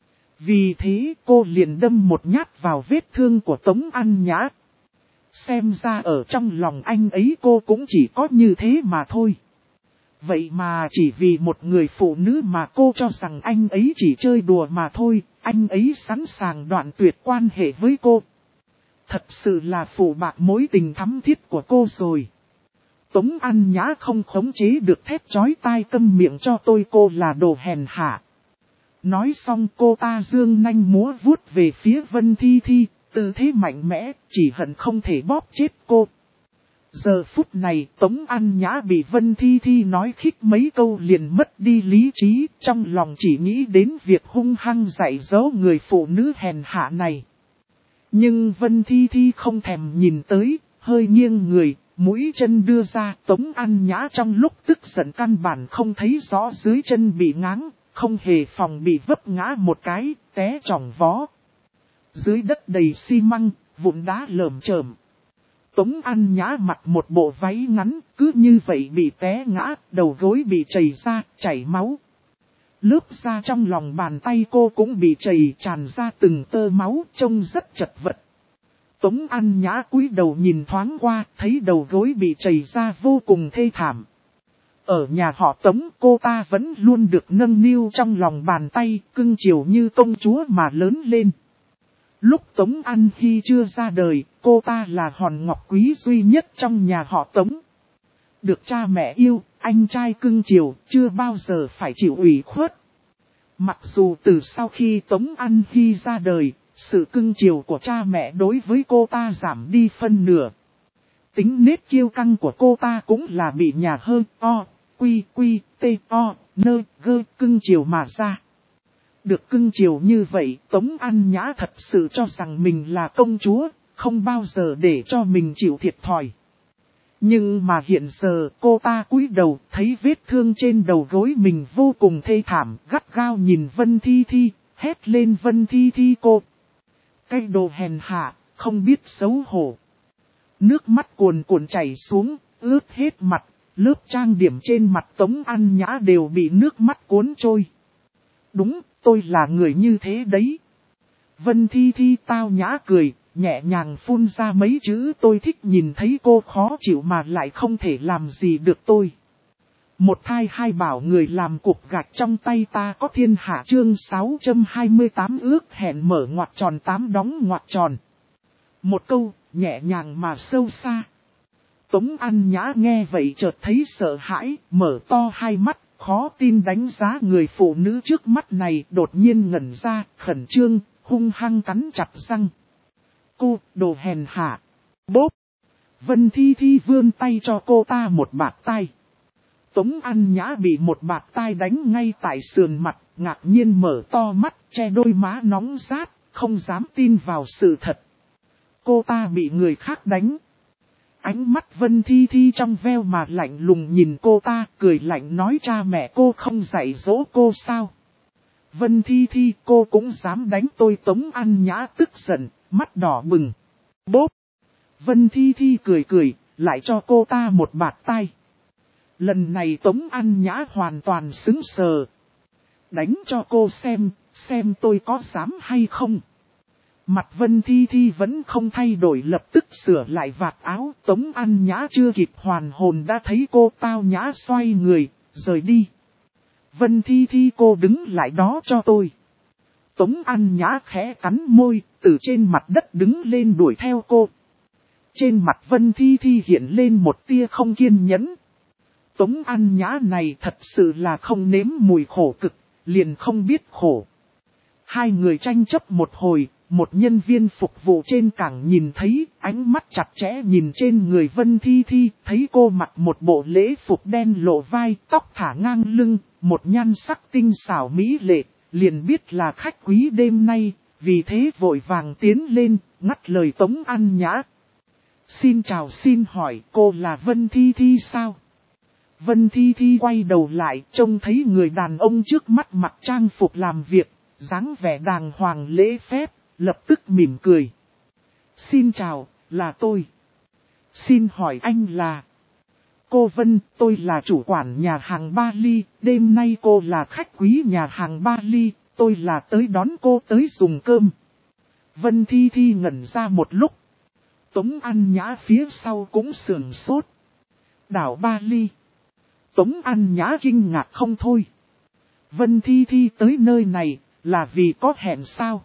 Vì thế cô liền đâm một nhát vào vết thương của Tống An Nhã. Xem ra ở trong lòng anh ấy cô cũng chỉ có như thế mà thôi. Vậy mà chỉ vì một người phụ nữ mà cô cho rằng anh ấy chỉ chơi đùa mà thôi, anh ấy sẵn sàng đoạn tuyệt quan hệ với cô. Thật sự là phụ bạc mối tình thắm thiết của cô rồi. Tống An Nhã không khống chế được thét chói tai, câm miệng cho tôi, cô là đồ hèn hạ. Nói xong cô ta giương nanh múa vuốt về phía Vân Thi Thi, tư thế mạnh mẽ, chỉ hận không thể bóp chết cô. Giờ phút này Tống An Nhã bị Vân Thi Thi nói khích mấy câu liền mất đi lý trí, trong lòng chỉ nghĩ đến việc hung hăng dạy dỗ người phụ nữ hèn hạ này. Nhưng Vân Thi Thi không thèm nhìn tới, hơi nghiêng người, mũi chân đưa ra. Tống An Nhã trong lúc tức giận căn bản không thấy rõ dưới chân bị ngáng, không hề phòng bị vấp ngã một cái, té trỏng vó. Dưới đất đầy xi măng, vụn đá lởm chởm. Tống An Nhã mặc một bộ váy ngắn, cứ như vậy bị té ngã, đầu gối bị chảy ra, chảy máu. Lớp da trong lòng bàn tay cô cũng bị chảy tràn ra từng tơ máu, trông rất chật vật. Tống An Nhã cúi đầu nhìn thoáng qua, thấy đầu gối bị chảy ra vô cùng thê thảm. Ở nhà họ Tống, cô ta vẫn luôn được nâng niu trong lòng bàn tay, cưng chiều như công chúa mà lớn lên. Lúc Tống An Hy chưa ra đời, cô ta là hòn ngọc quý duy nhất trong nhà họ Tống. Được cha mẹ yêu, anh trai cưng chiều, chưa bao giờ phải chịu ủy khuất. Mặc dù từ sau khi Tống An Hy ra đời, sự cưng chiều của cha mẹ đối với cô ta giảm đi phân nửa. Tính nết kiêu căng của cô ta cũng là bị nhà hơn cưng chiều mà ra. Được cưng chiều như vậy, Tống An Nhã thật sự cho rằng mình là công chúa, không bao giờ để cho mình chịu thiệt thòi. Nhưng mà hiện giờ cô ta cúi đầu thấy vết thương trên đầu gối mình vô cùng thê thảm, gắt gao nhìn Vân Thi Thi, hét lên Vân Thi Thi cô. Cái đồ hèn hạ, không biết xấu hổ. Nước mắt cuồn cuộn chảy xuống, ướt hết mặt, lớp trang điểm trên mặt Tống An Nhã đều bị nước mắt cuốn trôi. Đúng, tôi là người như thế đấy. Vân Thi Thi tao nhã cười, nhẹ nhàng phun ra mấy chữ tôi thích nhìn thấy cô khó chịu mà lại không thể làm gì được tôi. Một thai hai bảo người làm cục gạch trong tay ta có thiên hạ chương 628 ước hẹn mở ngoặc tròn 8 đóng ngoặc tròn. Một câu, nhẹ nhàng mà sâu xa. Tống An Nhã nghe vậy chợt thấy sợ hãi, mở to hai mắt, khó tin đánh giá người phụ nữ trước mắt này, đột nhiên ngẩn ra, khẩn trương, hung hăng cắn chặt răng. Cô, đồ hèn hạ. Bốp. Vân Thi Thi vươn tay cho cô ta một bạt tay. Tống An Nhã bị một bạt tay đánh ngay tại sườn mặt, ngạc nhiên mở to mắt, che đôi má nóng rát, không dám tin vào sự thật. Cô ta bị người khác đánh. Ánh mắt Vân Thi Thi trong veo mà lạnh lùng nhìn cô ta, cười lạnh nói cha mẹ cô không dạy dỗ cô sao. Vân Thi Thi cô cũng dám đánh tôi. Tống An Nhã tức giận, mắt đỏ bừng. Bốp. Vân Thi Thi cười cười, lại cho cô ta một bạt tay. Lần này Tống An Nhã hoàn toàn sững sờ. Đánh cho cô xem tôi có dám hay không. Mặt Vân Thi Thi vẫn không thay đổi, lập tức sửa lại vạt áo. Tống An Nhã chưa kịp hoàn hồn đã thấy cô tao nhã xoay người, rời đi. Vân Thi Thi cô đứng lại đó cho tôi. Tống An Nhã khẽ cắn môi, từ trên mặt đất đứng lên đuổi theo cô. Trên mặt Vân Thi Thi hiện lên một tia không kiên nhẫn. Tống An Nhã này thật sự là không nếm mùi khổ cực, liền không biết khổ. Hai người tranh chấp một hồi, một nhân viên phục vụ trên cảng nhìn thấy, ánh mắt chặt chẽ nhìn trên người Vân Thi Thi, thấy cô mặc một bộ lễ phục đen lộ vai, tóc thả ngang lưng, một nhan sắc tinh xảo mỹ lệ, liền biết là khách quý đêm nay, vì thế vội vàng tiến lên, ngắt lời Tống An Nhã. Xin chào, xin hỏi cô là Vân Thi Thi sao? Vân Thi Thi quay đầu lại, trông thấy người đàn ông trước mắt mặc trang phục làm việc, dáng vẻ đàng hoàng lễ phép, lập tức mỉm cười. Xin chào, là tôi. Xin hỏi anh là... Cô Vân, tôi là chủ quản nhà hàng Ba Ly, đêm nay cô là khách quý nhà hàng Ba Ly, tôi là tới đón cô tới dùng cơm. Vân Thi Thi ngẩn ra một lúc. Tống An Nhã phía sau cũng sườn sốt. Đảo Ba Ly. Tống An Nhã kinh ngạc không thôi. Vân Thi Thi tới nơi này, là vì có hẹn sao?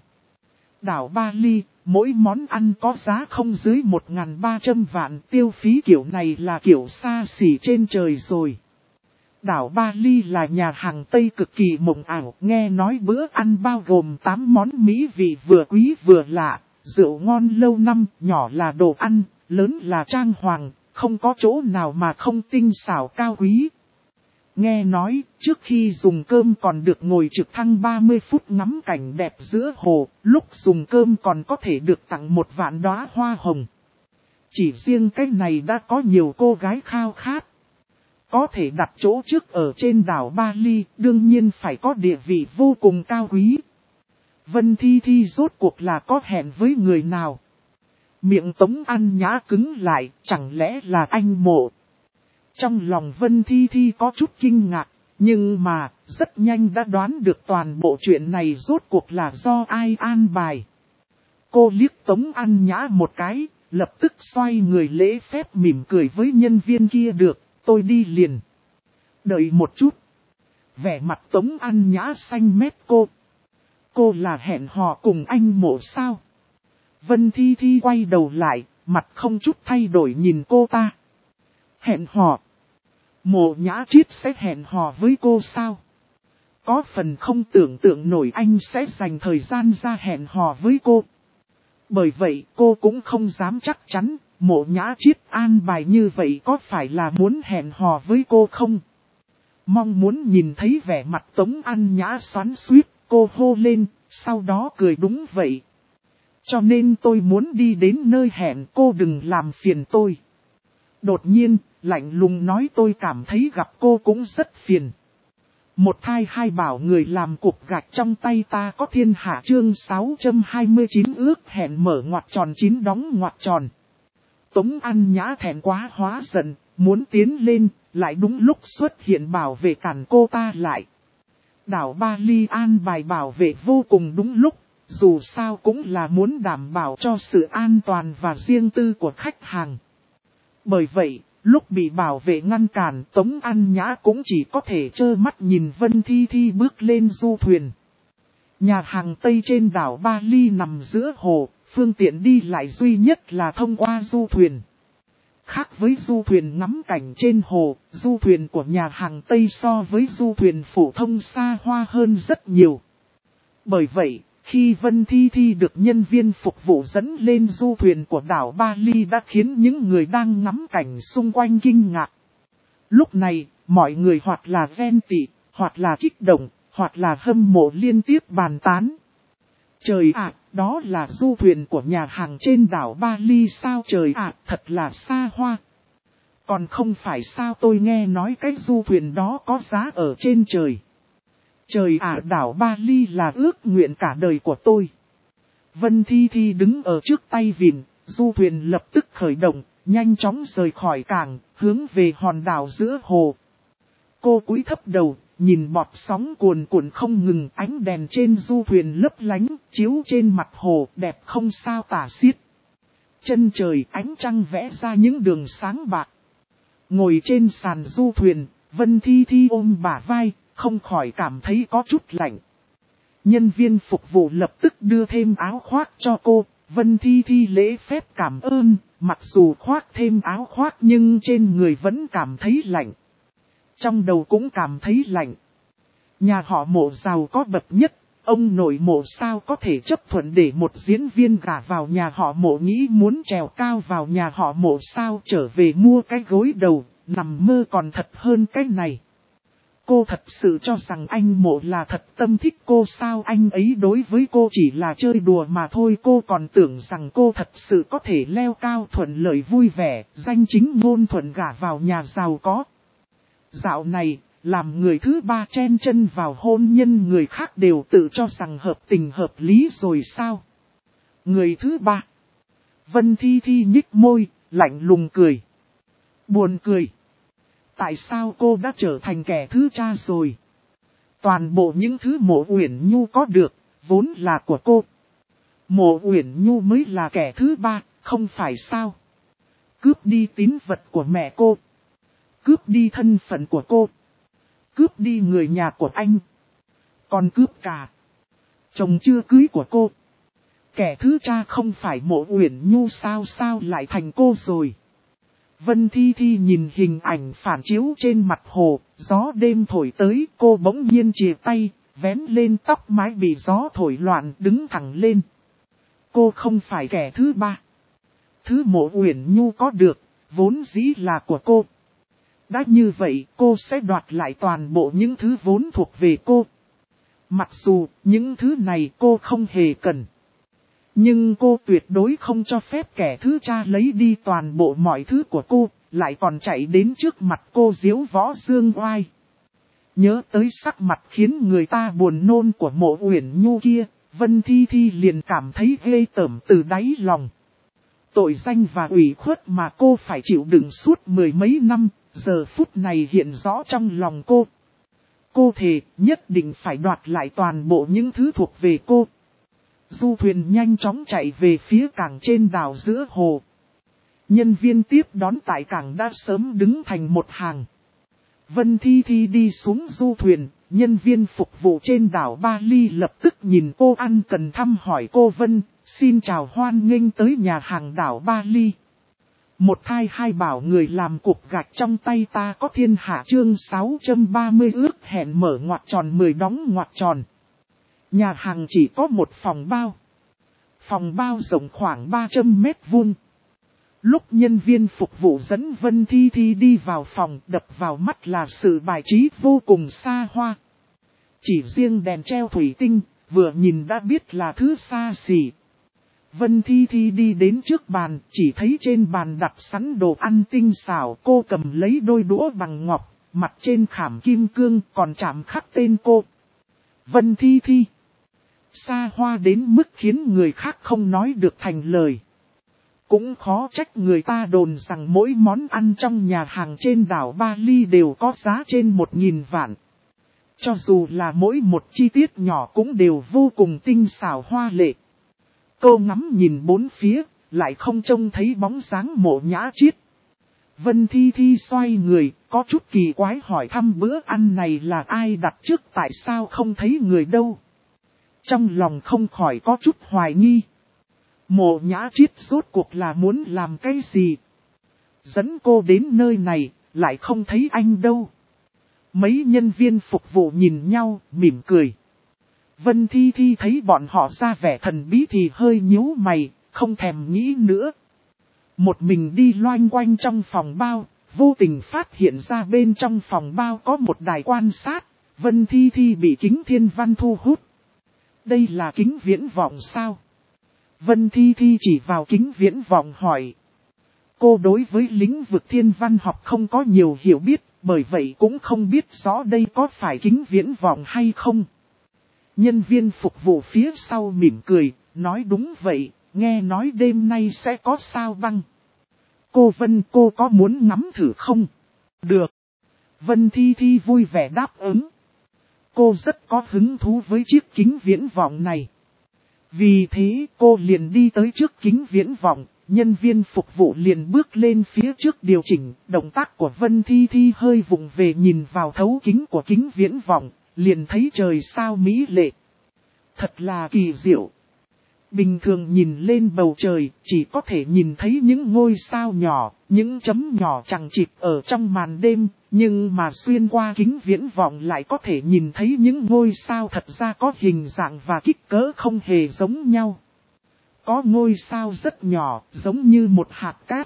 Đảo Ba Ly, mỗi món ăn có giá không dưới 1.300 vạn, tiêu phí kiểu này là kiểu xa xỉ trên trời rồi. Đảo Ba Ly là nhà hàng Tây cực kỳ mộng ảo, nghe nói bữa ăn bao gồm 8 món mỹ vị vừa quý vừa lạ, rượu ngon lâu năm, nhỏ là đồ ăn, lớn là trang hoàng, không có chỗ nào mà không tinh xảo cao quý. Nghe nói, trước khi dùng cơm còn được ngồi trực thăng 30 phút ngắm cảnh đẹp giữa hồ, lúc dùng cơm còn có thể được tặng một vạn đóa hoa hồng. Chỉ riêng cái này đã có nhiều cô gái khao khát. Có thể đặt chỗ trước ở trên đảo Ba Ly, đương nhiên phải có địa vị vô cùng cao quý. Vân Thi Thi rốt cuộc là có hẹn với người nào? Miệng Tống An Nhã cứng lại, chẳng lẽ là anh Mộ? Trong lòng Vân Thi Thi có chút kinh ngạc, nhưng mà, rất nhanh đã đoán được toàn bộ chuyện này rốt cuộc là do ai an bài. Cô liếc Tống An Nhã một cái, lập tức xoay người lễ phép mỉm cười với nhân viên kia, được, tôi đi liền. Đợi một chút. Vẻ mặt Tống An Nhã xanh mét cô. Cô là hẹn hò cùng anh Mộ sao? Vân Thi Thi quay đầu lại, mặt không chút thay đổi nhìn cô ta. Hẹn hò? Mộ Nhã Triết sẽ hẹn hò với cô sao? Có phần không tưởng tượng nổi anh sẽ dành thời gian ra hẹn hò với cô. Bởi vậy cô cũng không dám chắc chắn, Mộ Nhã Triết an bài như vậy có phải là muốn hẹn hò với cô không? Mong muốn nhìn thấy vẻ mặt Tống An Nhã xoắn xuýt, cô hô lên, sau đó cười, đúng vậy. Cho nên tôi muốn đi đến nơi hẹn, cô đừng làm phiền tôi. Đột nhiên, lạnh lùng nói, tôi cảm thấy gặp cô cũng rất phiền. Một thai hai bảo người làm cục gạch trong tay ta có thiên hạ, chương 629 ước hẹn mở ngoặc tròn 9 đóng ngoặc tròn. Tống An Nhã thẹn quá hóa giận, muốn tiến lên, lại đúng lúc xuất hiện bảo vệ cản cô ta lại. Đảo Ba Ly an bài bảo vệ vô cùng đúng lúc, dù sao cũng là muốn đảm bảo cho sự an toàn và riêng tư của khách hàng. Bởi vậy, lúc bị bảo vệ ngăn cản, Tống An Nhã cũng chỉ có thể trơ mắt nhìn Vân Thi Thi bước lên du thuyền. Nhà hàng Tây trên đảo Ba Ly nằm giữa hồ, phương tiện đi lại duy nhất là thông qua du thuyền. Khác với du thuyền ngắm cảnh trên hồ, du thuyền của nhà hàng Tây so với du thuyền phổ thông xa hoa hơn rất nhiều. Bởi vậy, khi Vân Thi Thi được nhân viên phục vụ dẫn lên du thuyền của đảo Ba Ly đã khiến những người đang ngắm cảnh xung quanh kinh ngạc. Lúc này, mọi người hoặc là ghen tị, hoặc là kích động, hoặc là hâm mộ liên tiếp bàn tán. Trời ạ, đó là du thuyền của nhà hàng trên đảo Ba Ly sao trời ạ, thật là xa hoa. Còn không phải sao, tôi nghe nói cái du thuyền đó có giá ở trên trời. Trời ạ, đảo Ba Ly là ước nguyện cả đời của tôi. Vân Thi Thi đứng ở trước tay vịn, du thuyền lập tức khởi động, nhanh chóng rời khỏi cảng, hướng về hòn đảo giữa hồ. Cô cúi thấp đầu, nhìn bọt sóng cuồn cuộn không ngừng, ánh đèn trên du thuyền lấp lánh, chiếu trên mặt hồ, đẹp không sao tả xiết. Chân trời ánh trăng vẽ ra những đường sáng bạc. Ngồi trên sàn du thuyền, Vân Thi Thi ôm bả vai, không khỏi cảm thấy có chút lạnh. Nhân viên phục vụ lập tức đưa thêm áo khoác cho cô, Vân Thi Thi lễ phép cảm ơn, mặc dù khoác thêm áo khoác nhưng trên người vẫn cảm thấy lạnh. Trong đầu cũng cảm thấy lạnh. Nhà họ Mộ giàu có bậc nhất, ông nội Mộ sao có thể chấp thuận để một diễn viên gả vào nhà họ Mộ, nghĩ muốn trèo cao vào nhà họ Mộ sao, trở về mua cái gối đầu, nằm mơ còn thật hơn cái này. Cô thật sự cho rằng anh Mộ là thật tâm thích cô sao, anh ấy đối với cô chỉ là chơi đùa mà thôi, cô còn tưởng rằng cô thật sự có thể leo cao thuận lợi vui vẻ, danh chính ngôn thuận gả vào nhà giàu có. Dạo này, làm người thứ ba chen chân vào hôn nhân người khác đều tự cho rằng hợp tình hợp lý rồi sao? Người thứ ba. Vân Thi Thi nhích môi, lạnh lùng cười. Buồn cười. Tại sao cô đã trở thành kẻ thứ cha rồi? Toàn bộ những thứ Mộ Uyển Nhu có được, vốn là của cô. Mộ Uyển Nhu mới là kẻ thứ ba, không phải sao? Cướp đi tín vật của mẹ cô. Cướp đi thân phận của cô. Cướp đi người nhà của anh. Còn cướp cả chồng chưa cưới của cô. Kẻ thứ cha không phải Mộ Uyển Nhu sao, sao lại thành cô rồi? Vân Thi Thi nhìn hình ảnh phản chiếu trên mặt hồ, gió đêm thổi tới, cô bỗng nhiên chìa tay, vén lên tóc mái bị gió thổi loạn, đứng thẳng lên. Cô không phải kẻ thứ ba. Thứ Mộ Uyển Nhu có được, vốn dĩ là của cô. Đã như vậy, cô sẽ đoạt lại toàn bộ những thứ vốn thuộc về cô. Mặc dù, những thứ này cô không hề cần. Nhưng cô tuyệt đối không cho phép kẻ thứ cha lấy đi toàn bộ mọi thứ của cô, lại còn chạy đến trước mặt cô diếu võ dương oai. Nhớ tới sắc mặt khiến người ta buồn nôn của Mộ Uyển Nhu kia, Vân Thi Thi liền cảm thấy ghê tởm từ đáy lòng. Tội danh và ủy khuất mà cô phải chịu đựng suốt mười mấy năm, giờ phút này hiện rõ trong lòng cô. Cô thề nhất định phải đoạt lại toàn bộ những thứ thuộc về cô. Du thuyền nhanh chóng chạy về phía cảng trên đảo giữa hồ. Nhân viên tiếp đón tại cảng đã sớm đứng thành một hàng. Vân Thi Thi đi xuống du thuyền, nhân viên phục vụ trên đảo Bali lập tức nhìn cô ăn cần thăm hỏi cô Vân, xin chào hoan nghênh tới nhà hàng đảo Bali. Một thai hai bảo người làm cục gạch trong tay ta có thiên hạ chương 630 ước hẹn mở ngoặc tròn 10 đóng ngoặc tròn. Nhà hàng chỉ có một phòng bao. Phòng bao rộng khoảng 300 mét vuông. Lúc nhân viên phục vụ dẫn Vân Thi Thi đi vào phòng, đập vào mắt là sự bài trí vô cùng xa hoa. Chỉ riêng đèn treo thủy tinh, vừa nhìn đã biết là thứ xa xỉ. Vân Thi Thi đi đến trước bàn, chỉ thấy trên bàn đặt sẵn đồ ăn tinh xảo. Cô cầm lấy đôi đũa bằng ngọc, mặt trên khảm kim cương còn chạm khắc tên cô. Vân Thi Thi. Xa hoa đến mức khiến người khác không nói được thành lời. Cũng khó trách người ta đồn rằng mỗi món ăn trong nhà hàng trên đảo Bali đều có giá trên 1.000 vạn. Cho dù là mỗi một chi tiết nhỏ cũng đều vô cùng tinh xảo hoa lệ. Cô ngắm nhìn bốn phía, lại không trông thấy bóng dáng Mộ Nhã Chiết. Vân Thi Thi xoay người, có chút kỳ quái hỏi thăm bữa ăn này là ai đặt trước, tại sao không thấy người đâu. Trong lòng không khỏi có chút hoài nghi. Mộ Nhã Chiết rốt cuộc là muốn làm cái gì? Dẫn cô đến nơi này, lại không thấy anh đâu. Mấy nhân viên phục vụ nhìn nhau, mỉm cười. Vân Thi Thi thấy bọn họ ra vẻ thần bí thì hơi nhíu mày, không thèm nghĩ nữa. Một mình đi loanh quanh trong phòng bao, vô tình phát hiện ra bên trong phòng bao có một đài quan sát. Vân Thi Thi bị kính thiên văn thu hút. Đây là kính viễn vọng sao? Vân Thi Thi chỉ vào kính viễn vọng hỏi. Cô đối với lĩnh vực thiên văn học không có nhiều hiểu biết, bởi vậy cũng không biết rõ đây có phải kính viễn vọng hay không. Nhân viên phục vụ phía sau mỉm cười, nói đúng vậy, nghe nói đêm nay sẽ có sao băng. Cô Vân, cô có muốn ngắm thử không? Được. Vân Thi Thi vui vẻ đáp ứng. Cô rất có hứng thú với chiếc kính viễn vọng này. Vì thế cô liền đi tới trước kính viễn vọng, nhân viên phục vụ liền bước lên phía trước điều chỉnh. Động tác của Vân Thi Thi hơi vụng về nhìn vào thấu kính của kính viễn vọng, liền thấy trời sao mỹ lệ. Thật là kỳ diệu. Bình thường nhìn lên bầu trời, chỉ có thể nhìn thấy những ngôi sao nhỏ, những chấm nhỏ chằng chịt ở trong màn đêm, nhưng mà xuyên qua kính viễn vọng lại có thể nhìn thấy những ngôi sao thật ra có hình dạng và kích cỡ không hề giống nhau. Có ngôi sao rất nhỏ, giống như một hạt cát.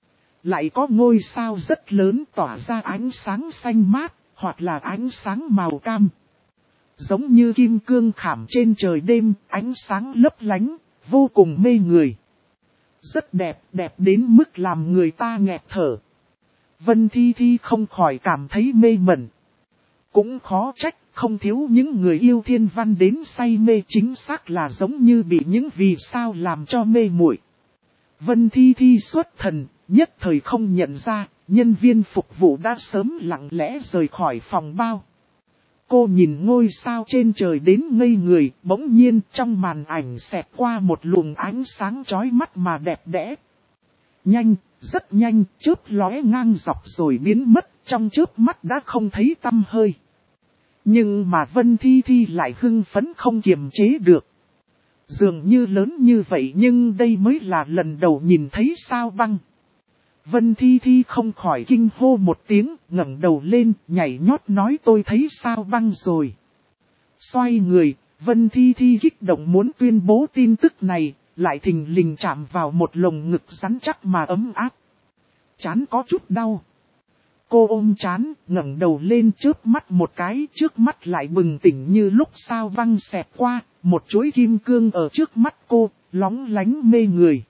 Lại có ngôi sao rất lớn tỏa ra ánh sáng xanh mát, hoặc là ánh sáng màu cam. Giống như kim cương khảm trên trời đêm, ánh sáng lấp lánh, vô cùng mê người. Rất đẹp, đẹp đến mức làm người ta nghẹt thở. Vân Thi Thi không khỏi cảm thấy mê mẩn. Cũng khó trách, không thiếu những người yêu thiên văn đến say mê, chính xác là giống như bị những vì sao làm cho mê muội. Vân Thi Thi xuất thần, nhất thời không nhận ra, nhân viên phục vụ đã sớm lặng lẽ rời khỏi phòng bao. Cô nhìn ngôi sao trên trời đến ngây người, bỗng nhiên trong màn ảnh xẹt qua một luồng ánh sáng chói mắt mà đẹp đẽ. Nhanh, rất nhanh, chớp lóe ngang dọc rồi biến mất, trong chớp mắt đã không thấy tăm hơi. Nhưng mà Vân Thi Thi lại hưng phấn không kiềm chế được. Dường như lớn như vậy nhưng đây mới là lần đầu nhìn thấy sao băng. Vân Thi Thi không khỏi kinh hô một tiếng, ngẩng đầu lên, nhảy nhót nói tôi thấy sao băng rồi. Xoay người, Vân Thi Thi kích động muốn tuyên bố tin tức này, lại thình lình chạm vào một lồng ngực rắn chắc mà ấm áp. Trán có chút đau. Cô ôm trán, ngẩng đầu lên chớp mắt một cái, trước mắt lại bừng tỉnh như lúc sao băng xẹt qua, một chuỗi kim cương ở trước mắt cô, lóng lánh mê người.